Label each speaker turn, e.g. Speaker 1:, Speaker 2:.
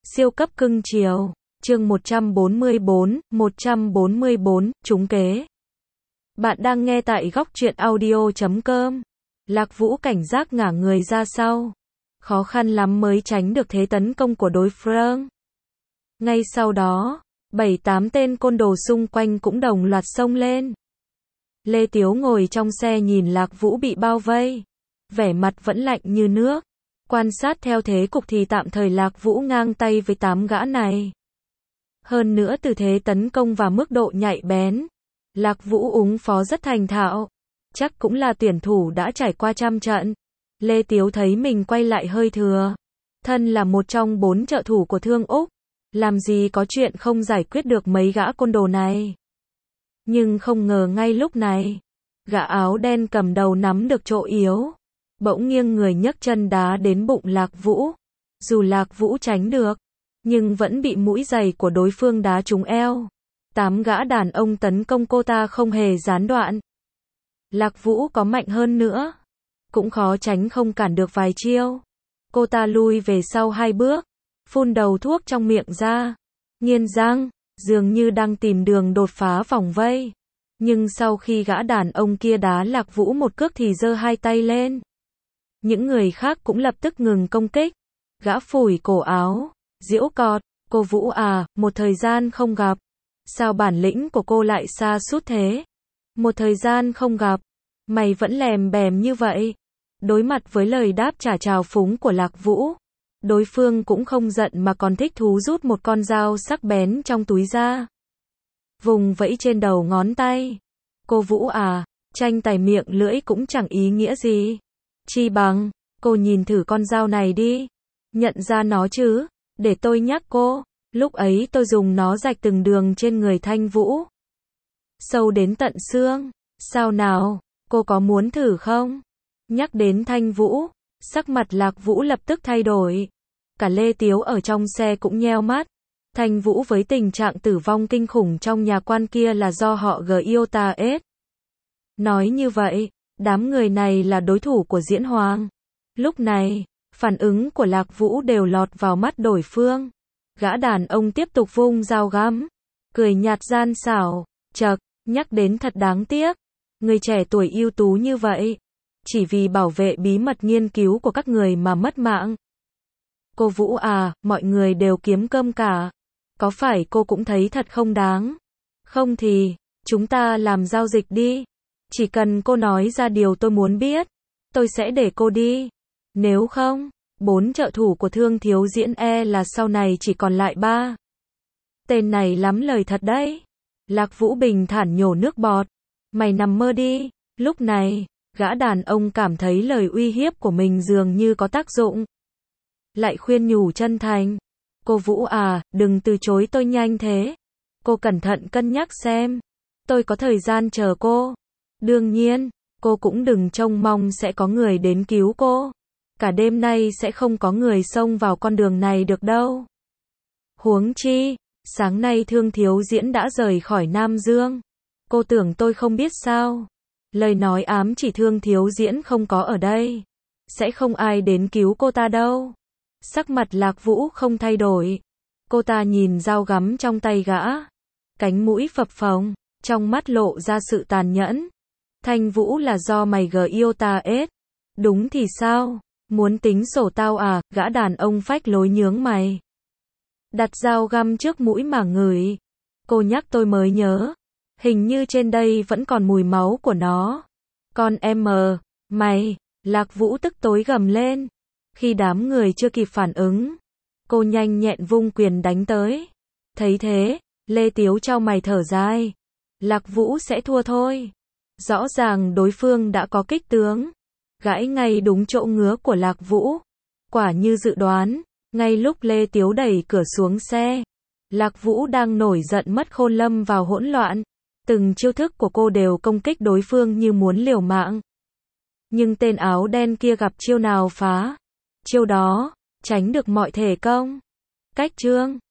Speaker 1: Siêu cấp cưng chiều. Chương 144, trúng kế. Bạn đang nghe tại góc truyện audio.com. Lạc Vũ cảnh giác ngả người ra sau. Khó khăn lắm mới tránh được thế tấn công của đối phương. Ngay sau đó, 7-8 tên côn đồ xung quanh cũng đồng loạt xông lên. Lê Tiếu ngồi trong xe nhìn Lạc Vũ bị bao vây. Vẻ mặt vẫn lạnh như nước. Quan sát theo thế cục thì tạm thời Lạc Vũ ngang tay với 8 gã này. Hơn nữa từ thế tấn công và mức độ nhạy bén, Lạc Vũ ứng phó rất thành thạo. Chắc cũng là tuyển thủ đã trải qua trăm trận. Lê Tiếu thấy mình quay lại hơi thừa. Thân là một trong 4 trợ thủ của Thương Úc, làm gì có chuyện không giải quyết được mấy gã côn đồ này. Nhưng không ngờ ngay lúc này, gã áo đen cầm đầu nắm được chỗ yếu. Bỗng nghiêng người nhấc chân đá đến bụng Lạc Vũ. Dù Lạc Vũ tránh được, nhưng vẫn bị mũi giày của đối phương đá trúng eo. 8 gã đàn ông tấn công cô ta không hề gián đoạn. Lạc Vũ có mạnh hơn nữa, cũng khó tránh không cản được vài chiêu. Cô ta lui về sau 2 bước, phun đầu thuốc trong miệng ra, nghiến răng, dường như đang tìm đường đột phá vòng vây. Nhưng sau khi gã đàn ông kia đá Lạc Vũ một cước thì giơ 2 tay lên. Những người khác cũng lập tức ngừng công kích. Gã phủi cổ áo, giễu cợt, cô Vũ à, một thời gian không gặp. Sao bản lĩnh của cô lại sa sút thế? Một thời gian không gặp, mày vẫn lèm bèm như vậy. Đối mặt với lời đáp trả trào phúng của Lạc Vũ, đối phương cũng không giận mà còn thích thú rút một con dao sắc bén trong túi ra. Vùng vẫy trên đầu ngón tay. Cô Vũ à, tranh tài miệng lưỡi cũng chẳng ý nghĩa gì. Chi bằng, cô nhìn thử con dao này đi. Nhận ra nó chứ, để tôi nhắc cô. Lúc ấy tôi dùng nó rạch từng đường trên người Thanh Vũ. Sâu đến tận xương. Sao nào, cô có muốn thử không? Nhắc đến Thanh Vũ, sắc mặt Lạc Vũ lập tức thay đổi. Cả Lê Tiếu ở trong xe cũng nheo mắt. Thanh Vũ với tình trạng tử vong kinh khủng trong nhà quan kia là do họ Giota-S. Nói như vậy, đám người này là đối thủ của Diễn Hoàng. Lúc này, phản ứng của Lạc Vũ đều lọt vào mắt đối phương. Gã đàn ông tiếp tục vung dao găm, cười nhạt gian xảo, chậc, nhắc đến thật đáng tiếc. Người trẻ tuổi ưu tú như vậy, chỉ vì bảo vệ bí mật nghiên cứu của các người mà mất mạng. Cô Vũ à, mọi người đều kiếm cơm cả. Có phải cô cũng thấy thật không đáng? Không thì, chúng ta làm giao dịch đi. Chỉ cần cô nói ra điều tôi muốn biết, tôi sẽ để cô đi. Nếu không, 4 trợ thủ của Thương Thiếu Diễn là sau này chỉ còn lại 3. Tên này lắm lời thật đấy. Lạc Vũ bình thản nhổ nước bọt. Mày nằm mơ đi. Lúc này, gã đàn ông cảm thấy lời uy hiếp của mình dường như có tác dụng. Lại khuyên nhủ chân thành. Cô Vũ à, đừng từ chối tôi nhanh thế. Cô cẩn thận cân nhắc xem. Tôi có thời gian chờ cô. Đương nhiên, cô cũng đừng trông mong sẽ có người đến cứu cô. Cả đêm nay sẽ không có người xông vào con đường này được đâu. Huống chi, sáng nay Thương Thiếu Diễn đã rời khỏi Nam Dương. Cô tưởng tôi không biết sao? Lời nói ám chỉ Thương Thiếu Diễn không có ở đây. Sẽ không ai đến cứu cô ta đâu. Sắc mặt Lạc Vũ không thay đổi. Cô ta nhìn dao gắm trong tay gã. Cánh mũi phập phồng, trong mắt lộ ra sự tàn nhẫn. Thanh Vũ là do mày Giota-S. Đúng thì sao? Muốn tính sổ tao à? Gã đàn ông phách lối nhướng mày. Đặt dao găm trước mũi mà ngửi. Cô nhắc tôi mới nhớ. Hình như trên đây vẫn còn mùi máu của nó. Con em mày. Lạc Vũ tức tối gầm lên. Khi đám người chưa kịp phản ứng, cô nhanh nhẹn vung quyền đánh tới. Thấy thế, Lê Tiếu chau mày thở dài. Lạc Vũ sẽ thua thôi. Rõ ràng đối phương đã có kích tướng. Gãi ngay đúng chỗ ngứa của Lạc Vũ. Quả như dự đoán, ngay lúc Lê Tiếu đẩy cửa xuống xe, Lạc Vũ đang nổi giận mất khôn lâm vào hỗn loạn. Từng chiêu thức của cô đều công kích đối phương như muốn liều mạng. Nhưng tên áo đen kia gặp chiêu nào phá chiêu đó, tránh được mọi thể công. Cách chương